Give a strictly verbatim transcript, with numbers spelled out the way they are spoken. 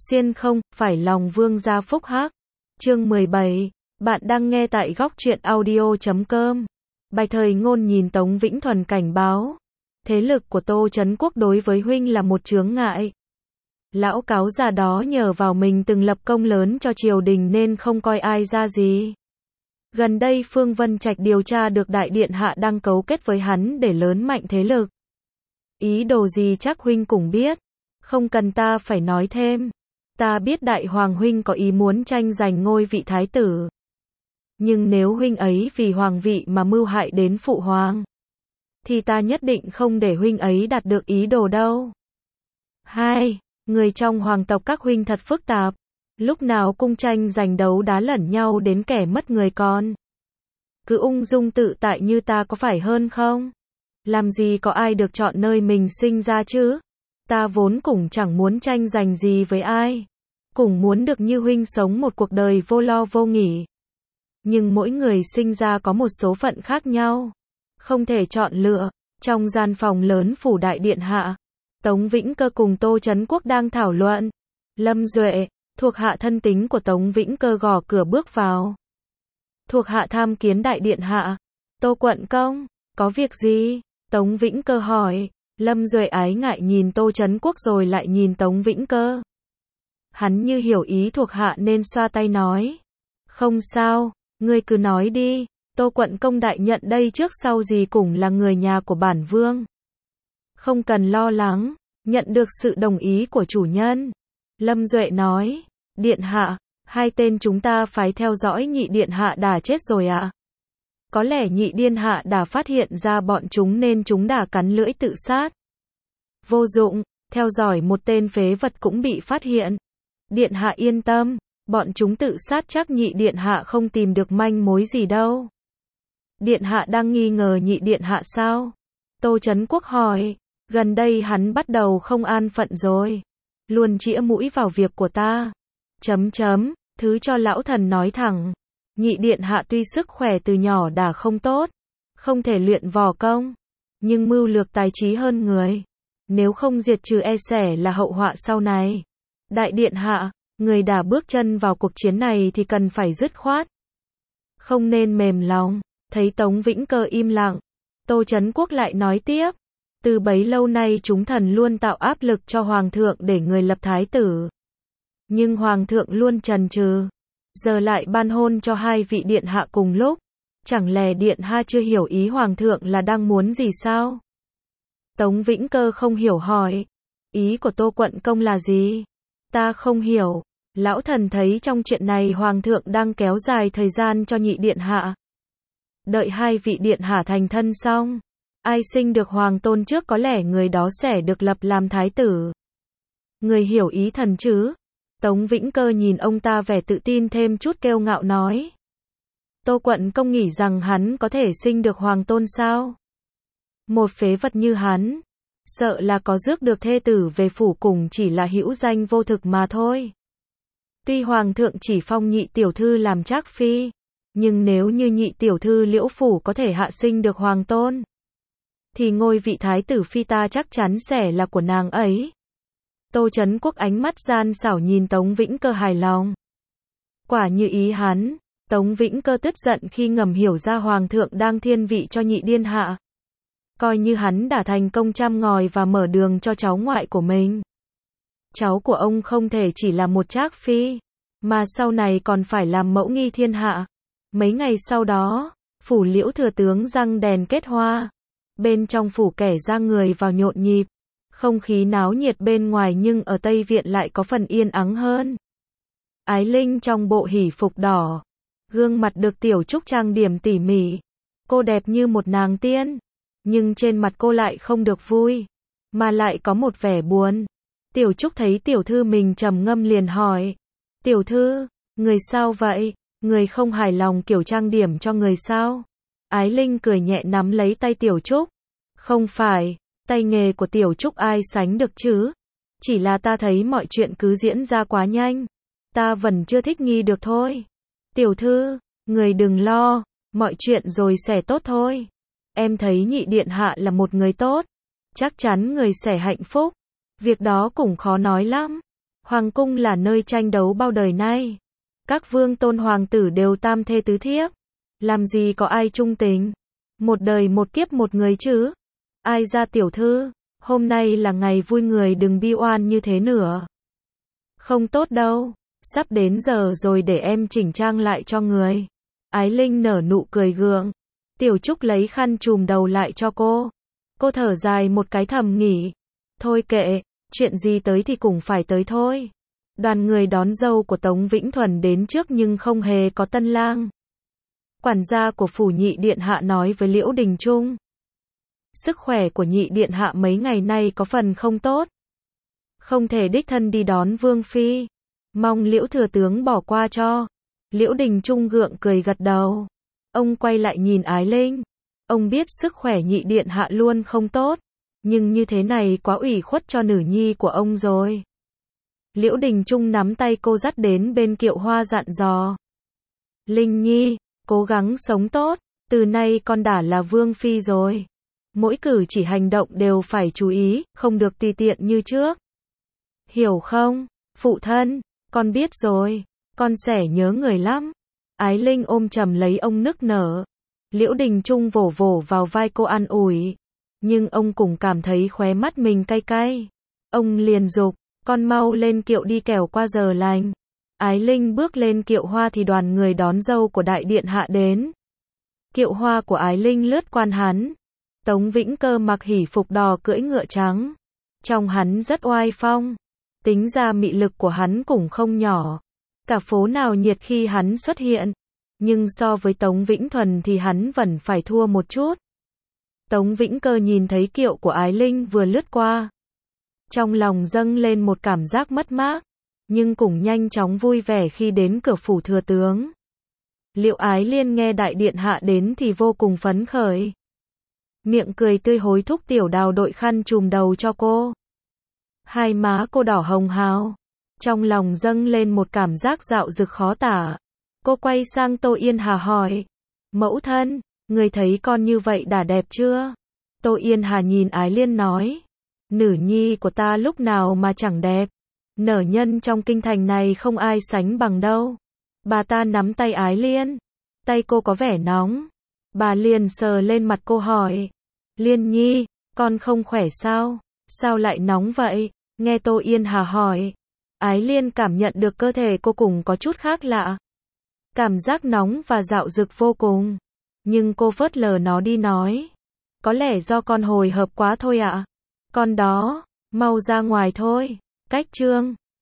Xuyên không phải lòng vương gia phúc hắc. Chương mười bảy. Bạn đang nghe tại góc truyện audio chấm com. Bạch Thời Ngôn nhìn Tống Vĩnh Thuần cảnh báo. Thế lực của Tô Trấn Quốc đối với huynh là một chướng ngại. Lão cáo già đó nhờ vào mình từng lập công lớn cho triều đình nên không coi ai ra gì. Gần đây Phương Vân Trạch điều tra được đại điện hạ đang cấu kết với hắn để lớn mạnh thế lực. Ý đồ gì chắc huynh cũng biết. Không cần ta phải nói thêm. Ta biết đại hoàng huynh có ý muốn tranh giành ngôi vị thái tử. Nhưng nếu huynh ấy vì hoàng vị mà mưu hại đến phụ hoàng, thì ta nhất định không để huynh ấy đạt được ý đồ đâu. Hai, người trong hoàng tộc các huynh thật phức tạp. Lúc nào cung tranh giành đấu đá lẫn nhau đến kẻ mất người con. Cứ ung dung tự tại như ta có phải hơn không? Làm gì có ai được chọn nơi mình sinh ra chứ? Ta vốn cũng chẳng muốn tranh giành gì với ai. Cũng muốn được như huynh sống một cuộc đời vô lo vô nghỉ. Nhưng mỗi người sinh ra có một số phận khác nhau. Không thể chọn lựa. Trong gian phòng lớn phủ đại điện hạ, Tống Vĩnh Cơ cùng Tô Trấn Quốc đang thảo luận. Lâm Duệ, thuộc hạ thân tín của Tống Vĩnh Cơ gõ cửa bước vào. Thuộc hạ tham kiến đại điện hạ. Tô quận công, có việc gì? Tống Vĩnh Cơ hỏi. Lâm Duệ ái ngại nhìn Tô Trấn Quốc rồi lại nhìn Tống Vĩnh Cơ. Hắn như hiểu ý thuộc hạ nên xoa tay nói. Không sao, ngươi cứ nói đi. Tô quận công đại nhận đây trước sau gì cũng là người nhà của bản vương. Không cần lo lắng, nhận được sự đồng ý của chủ nhân. Lâm Duệ nói. Điện hạ, hai tên chúng ta phải theo dõi nhị điện hạ đã chết rồi ạ. À? Có lẽ nhị điện hạ đã phát hiện ra bọn chúng nên chúng đã cắn lưỡi tự sát. Vô dụng, theo dõi một tên phế vật cũng bị phát hiện. Điện hạ yên tâm, bọn chúng tự sát chắc nhị điện hạ không tìm được manh mối gì đâu. Điện hạ đang nghi ngờ nhị điện hạ sao? Tô Trấn Quốc hỏi. Gần đây hắn bắt đầu không an phận rồi. Luôn chĩa mũi vào việc của ta. Chấm chấm, thứ cho lão thần nói thẳng. Nhị điện hạ tuy sức khỏe từ nhỏ đã không tốt, không thể luyện võ công, nhưng mưu lược tài trí hơn người. Nếu không diệt trừ e sẽ là hậu họa sau này. Đại điện hạ, người đã bước chân vào cuộc chiến này thì cần phải dứt khoát. Không nên mềm lòng. Thấy Tống Vĩnh Cơ im lặng, Tô Trấn Quốc lại nói tiếp. Từ bấy lâu nay chúng thần luôn tạo áp lực cho hoàng thượng để người lập thái tử. Nhưng hoàng thượng luôn chần chừ. Giờ lại ban hôn cho hai vị điện hạ cùng lúc. Chẳng lẽ điện hạ chưa hiểu ý hoàng thượng là đang muốn gì sao? Tống Vĩnh Cơ không hiểu hỏi. Ý của Tô quận công là gì? Ta không hiểu. Lão thần thấy trong chuyện này hoàng thượng đang kéo dài thời gian cho nhị điện hạ. Đợi hai vị điện hạ thành thân xong, ai sinh được hoàng tôn trước có lẽ người đó sẽ được lập làm thái tử. Người hiểu ý thần chứ? Tống Vĩnh Cơ nhìn ông ta vẻ tự tin thêm chút kiêu ngạo nói. Tô quận công nghĩ rằng hắn có thể sinh được hoàng tôn sao? Một phế vật như hắn, sợ là có rước được thê tử về phủ cùng chỉ là hữu danh vô thực mà thôi. Tuy hoàng thượng chỉ phong nhị tiểu thư làm trác phi, nhưng nếu như nhị tiểu thư Liễu phủ có thể hạ sinh được hoàng tôn, thì ngôi vị thái tử phi ta chắc chắn sẽ là của nàng ấy. Tô Trấn Quốc ánh mắt gian xảo nhìn Tống Vĩnh Cơ hài lòng. Quả như ý hắn. Tống Vĩnh Cơ tức giận khi ngầm hiểu ra hoàng thượng đang thiên vị cho nhị điện hạ. Coi như hắn đã thành công chăm ngòi và mở đường cho cháu ngoại của mình. Cháu của ông không thể chỉ là một trác phi, mà sau này còn phải làm mẫu nghi thiên hạ. Mấy ngày sau đó, phủ Liễu thừa tướng răng đèn kết hoa. Bên trong phủ kẻ ra người vào nhộn nhịp. Không khí náo nhiệt bên ngoài nhưng ở Tây Viện lại có phần yên ắng hơn. Ái Linh trong bộ hỷ phục đỏ. Gương mặt được Tiểu Trúc trang điểm tỉ mỉ. Cô đẹp như một nàng tiên. Nhưng trên mặt cô lại không được vui, mà lại có một vẻ buồn. Tiểu Trúc thấy tiểu thư mình trầm ngâm liền hỏi. Tiểu thư, người sao vậy? Người không hài lòng kiểu trang điểm cho người sao? Ái Linh cười nhẹ nắm lấy tay Tiểu Trúc. Không phải, tay nghề của Tiểu Trúc ai sánh được chứ? Chỉ là ta thấy mọi chuyện cứ diễn ra quá nhanh. Ta vẫn chưa thích nghi được thôi. Tiểu thư, người đừng lo, mọi chuyện rồi sẽ tốt thôi. Em thấy nhị điện hạ là một người tốt. Chắc chắn người sẽ hạnh phúc. Việc đó cũng khó nói lắm. Hoàng cung là nơi tranh đấu bao đời nay. Các vương tôn hoàng tử đều tam thê tứ thiếp. Làm gì có ai trung tình. Một đời một kiếp một người chứ. Ai ra tiểu thư, hôm nay là ngày vui người đừng bi oan như thế nữa. Không tốt đâu, sắp đến giờ rồi để em chỉnh trang lại cho người. Ái Linh nở nụ cười gượng. Tiểu Trúc lấy khăn trùm đầu lại cho cô. Cô thở dài một cái thầm nghĩ. Thôi kệ, chuyện gì tới thì cũng phải tới thôi. Đoàn người đón dâu của Tống Vĩnh Thuần đến trước nhưng không hề có tân lang. Quản gia của phủ nhị điện hạ nói với Liễu Đình Trung. Sức khỏe của nhị điện hạ mấy ngày nay có phần không tốt. Không thể đích thân đi đón Vương Phi. Mong Liễu thừa tướng bỏ qua cho. Liễu Đình Trung gượng cười gật đầu. Ông quay lại nhìn Ái Linh. Ông biết sức khỏe nhị điện hạ luôn không tốt. Nhưng như thế này quá ủy khuất cho nữ nhi của ông rồi. Liễu Đình Trung nắm tay cô dắt đến bên Kiệu Hoa dặn dò. Linh Nhi, cố gắng sống tốt. Từ nay con đã là Vương Phi rồi. Mỗi cử chỉ hành động đều phải chú ý, không được tùy tiện như trước. Hiểu không, phụ thân, con biết rồi, con sẽ nhớ người lắm. Ái Linh ôm chầm lấy ông nức nở. Liễu Đình Trung vỗ vỗ vào vai cô an ủi. Nhưng ông cũng cảm thấy khóe mắt mình cay cay. Ông liền dục, con mau lên kiệu đi kẻo qua giờ lành. Ái Linh bước lên kiệu hoa thì đoàn người đón dâu của đại điện hạ đến. Kiệu hoa của Ái Linh lướt quan hắn. Tống Vĩnh Cơ mặc hỉ phục đỏ cưỡi ngựa trắng. Trông hắn rất oai phong. Tính ra mị lực của hắn cũng không nhỏ. Cả phố nào nhiệt khi hắn xuất hiện. Nhưng so với Tống Vĩnh Thuần thì hắn vẫn phải thua một chút. Tống Vĩnh Cơ nhìn thấy kiệu của Ái Linh vừa lướt qua. Trong lòng dâng lên một cảm giác mất mát. Nhưng cũng nhanh chóng vui vẻ khi đến cửa phủ thừa tướng. Liệu Ái Liên nghe đại điện hạ đến thì vô cùng phấn khởi. Miệng cười tươi hối thúc Tiểu Đào đội khăn trùm đầu cho cô. Hai má cô đỏ hồng hào. Trong lòng dâng lên một cảm giác dạo dực khó tả. Cô quay sang Tô Yên Hà hỏi. Mẫu thân, người thấy con như vậy đã đẹp chưa? Tô Yên Hà nhìn Ái Liên nói. Nữ nhi của ta lúc nào mà chẳng đẹp. Nở nhân trong kinh thành này không ai sánh bằng đâu. Bà ta nắm tay Ái Liên. Tay cô có vẻ nóng. Bà liền sờ lên mặt cô hỏi. Liên Nhi, con không khỏe sao? Sao lại nóng vậy? Nghe Tô Yên Hà hỏi. Ái Liên cảm nhận được cơ thể cô cùng có chút khác lạ. Cảm giác nóng và dạo dực vô cùng. Nhưng cô phớt lờ nó đi nói. Có lẽ do con hồi hộp quá thôi ạ. Con đó, mau ra ngoài thôi. Cách chương.